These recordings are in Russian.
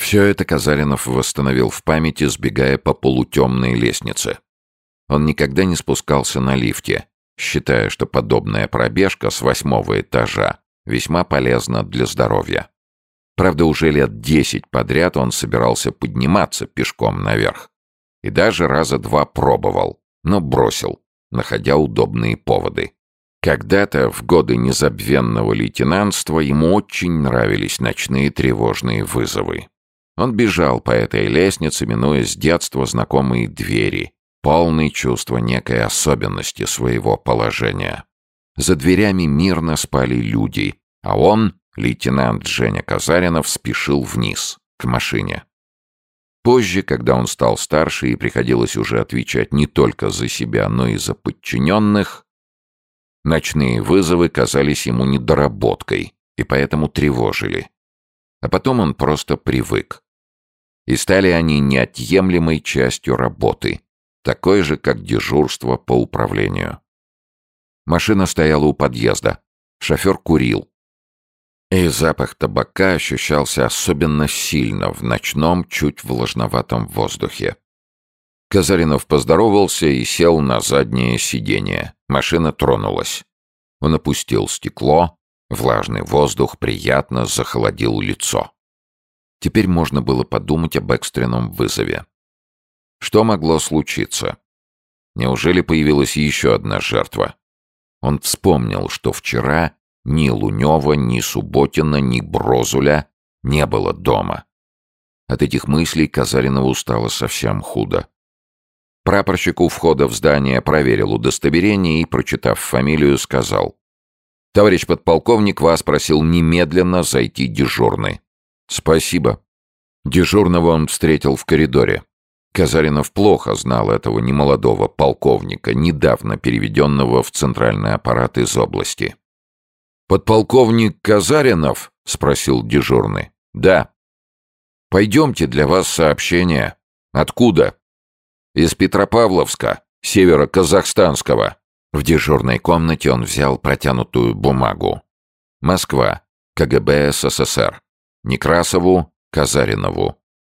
Все это Казаринов восстановил в памяти, сбегая по полутемной лестнице. Он никогда не спускался на лифте, считая, что подобная пробежка с 8-го этажа весьма полезна для здоровья. Правда, уже лет 10 подряд он собирался подниматься пешком наверх. И даже раза 2 пробовал, но бросил, находя удобные поводы. Когда-то, в годы незабвенного лейтенантства, ему очень нравились ночные тревожные вызовы. Он бежал по этой лестнице, минуя с детства знакомые двери, полный чувства некой особенности своего положения. За дверями мирно спали люди, а он, лейтенант Женя Казаринов, спешил вниз, к машине. Позже, когда он стал старше и приходилось уже отвечать не только за себя, но и за подчиненных, ночные вызовы казались ему недоработкой и поэтому тревожили. А потом он просто привык. И стали они неотъемлемой частью работы, такой же, как дежурство по управлению. Машина стояла у подъезда. Шофер курил. И запах табака ощущался особенно сильно в ночном, чуть влажноватом воздухе. Казаринов поздоровался и сел на заднее сиденье. Машина тронулась. Он опустил стекло. Влажный воздух приятно захолодил лицо. Теперь можно было подумать об экстренном вызове. Что могло случиться? Неужели появилась еще одна жертва? Он вспомнил, что вчера ни Лунева, ни Субботина, ни Брозуля не было дома. От этих мыслей Казаринову стало совсем худо. Прапорщик у входа в здание проверил удостоверение и, прочитав фамилию, сказал: «Товарищ подполковник, вас просил немедленно зайти дежурный». «Спасибо». Дежурного он встретил в коридоре. Казаринов плохо знал этого немолодого полковника, недавно переведенного в центральный аппарат из области. «Подполковник Казаринов?» — спросил дежурный. «Да». «Пойдемте, для вас сообщение». «Откуда?» «Из Петропавловска, северо-казахстанского». В дежурной комнате он взял протянутую бумагу. «Москва, КГБ СССР. Некрасову, Казаринову.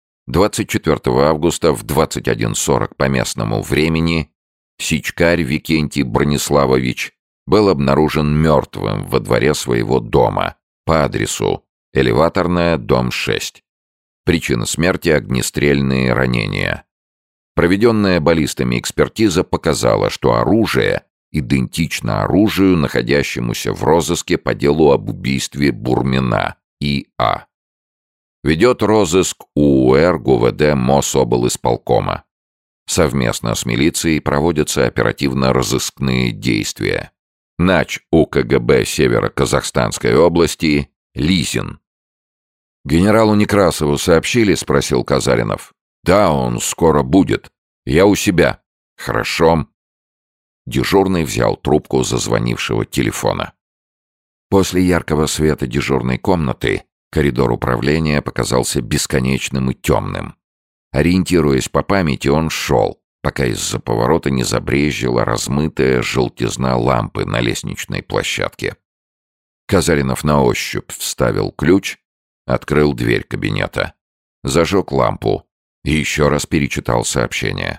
24 августа в 21:40 по местному времени Сичкарь Викентий Брониславович был обнаружен мертвым во дворе своего дома по адресу Элеваторная, дом 6. Причина смерти — огнестрельные ранения. Проведенная баллистами экспертиза показала, что оружие идентично оружию, находящемуся в розыске по делу об убийстве Бурмина И.А. Ведет розыск УУР ГУВД Мособлисполкома. Совместно с милицией проводятся оперативно-розыскные действия. Нач УКГБ Северо-Казахстанской области Лисин. «Генералу Некрасову сообщили?» — спросил Казаринов. «Да, он скоро будет. Я у себя». «Хорошо». Дежурный взял трубку зазвонившего телефона. После яркого света дежурной комнаты коридор управления показался бесконечным и темным. Ориентируясь по памяти, он шел, пока из-за поворота не забрезжила размытая желтизна лампы на лестничной площадке. Казаринов на ощупь вставил ключ, открыл дверь кабинета, зажег лампу и еще раз перечитал сообщение.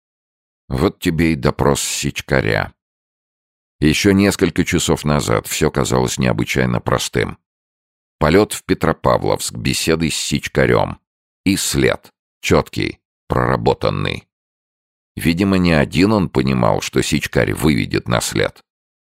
Вот тебе и допрос Сичкаря. Еще несколько часов назад все казалось необычайно простым. Полет в Петропавловск, беседы с Сичкарем. И след. Четкий, проработанный. Видимо, не один он понимал, что Сичкарь выведет на след.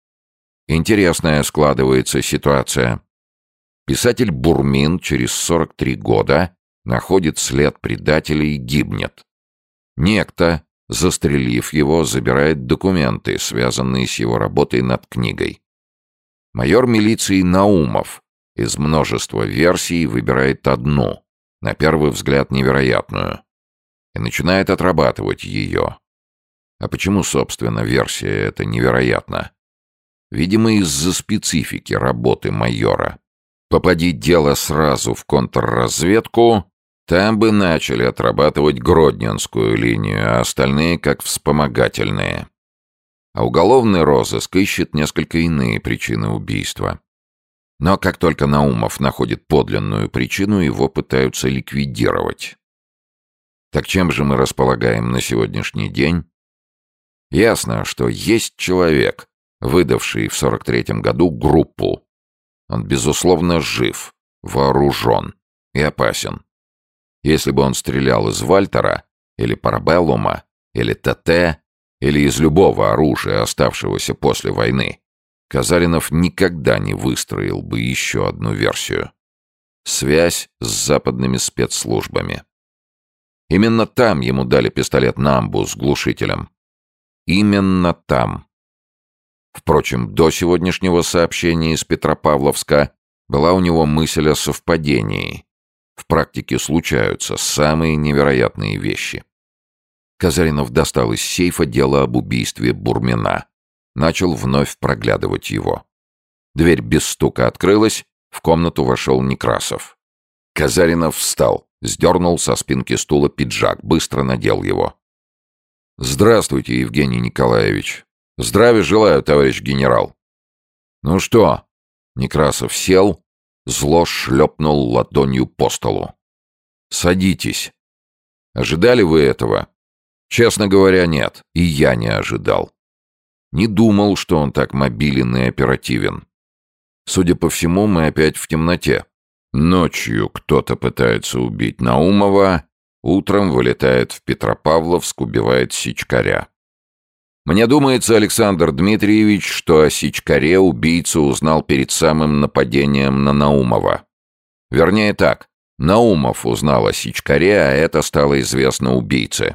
Интересная складывается ситуация. Писатель Бурмин через 43 года находит след предателя и гибнет. Некто, застрелив его, забирает документы, связанные с его работой над книгой. Майор милиции Наумов из множества версий выбирает одну, на первый взгляд невероятную, и начинает отрабатывать ее. А почему, собственно, версия эта невероятна? Видимо, из-за специфики работы майора. Попади дело сразу в контрразведку, там бы начали отрабатывать Гродненскую линию, а остальные как вспомогательные. А уголовный розыск ищет несколько иные причины убийства. Но как только Наумов находит подлинную причину, его пытаются ликвидировать. Так чем же мы располагаем на сегодняшний день? Ясно, что есть человек, выдавший в 43-м году группу. Он, безусловно, жив, вооружен и опасен. Если бы он стрелял из Вальтера, или Парабеллума, или ТТ, или из любого оружия, оставшегося после войны, Казаринов никогда не выстроил бы еще одну версию. Связь с западными спецслужбами. Именно там ему дали пистолет «Намбу» с глушителем. Именно там. Впрочем, до сегодняшнего сообщения из Петропавловска была у него мысль о совпадении. В практике случаются самые невероятные вещи. Казаринов достал из сейфа дело об убийстве Бурмина. Начал вновь проглядывать его. Дверь без стука открылась, в комнату вошел Некрасов. Казаринов встал, сдернул со спинки стула пиджак, быстро надел его. «Здравствуйте, Евгений Николаевич. Здравия желаю, товарищ генерал». «Ну что?» Некрасов сел, зло шлепнул ладонью по столу. «Садитесь. Ожидали вы этого?» «Честно говоря, нет. И я не ожидал. Не думал, что он так мобилен и оперативен. Судя по всему, мы опять в темноте. Ночью кто-то пытается убить Наумова, утром вылетает в Петропавловск, убивает Сичкаря. Мне думается, Александр Дмитриевич, что о Сичкаре убийца узнал перед самым нападением на Наумова. Вернее так, Наумов узнал о Сичкаре, а это стало известно убийце.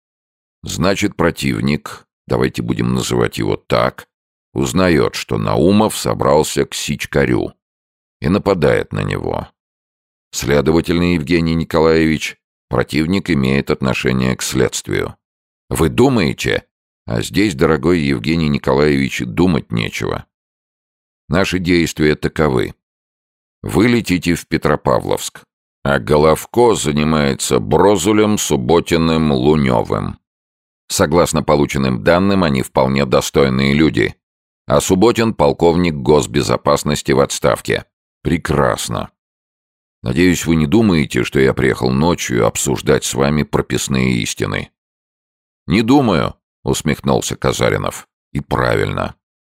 Значит, противник, давайте будем называть его так, узнает, что Наумов собрался к Сичкарю и нападает на него. Следовательно, Евгений Николаевич, противник имеет отношение к следствию. Вы думаете? А здесь, дорогой Евгений Николаевич, думать нечего. Наши действия таковы. Вы летите в Петропавловск, а Головко занимается Брозулем, Субботиным, Луневым. Согласно полученным данным, они вполне достойные люди. А Субботин — полковник госбезопасности в отставке. Прекрасно. Надеюсь, вы не думаете, что я приехал ночью обсуждать с вами прописные истины. Не думаю, усмехнулся Казаринов. И правильно.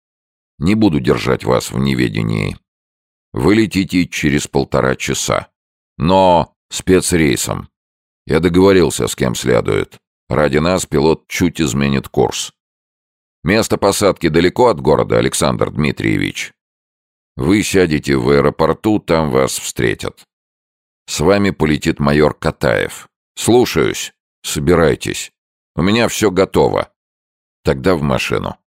Не буду держать вас в неведении. Вы летите через 1,5 часа. Но спецрейсом. Я договорился, с кем следует. Ради нас пилот чуть изменит курс. Место посадки далеко от города, Александр Дмитриевич. Вы сядете в аэропорту, там вас встретят. С вами полетит майор Катаев. Слушаюсь. Собирайтесь. У меня все готово. Тогда в машину.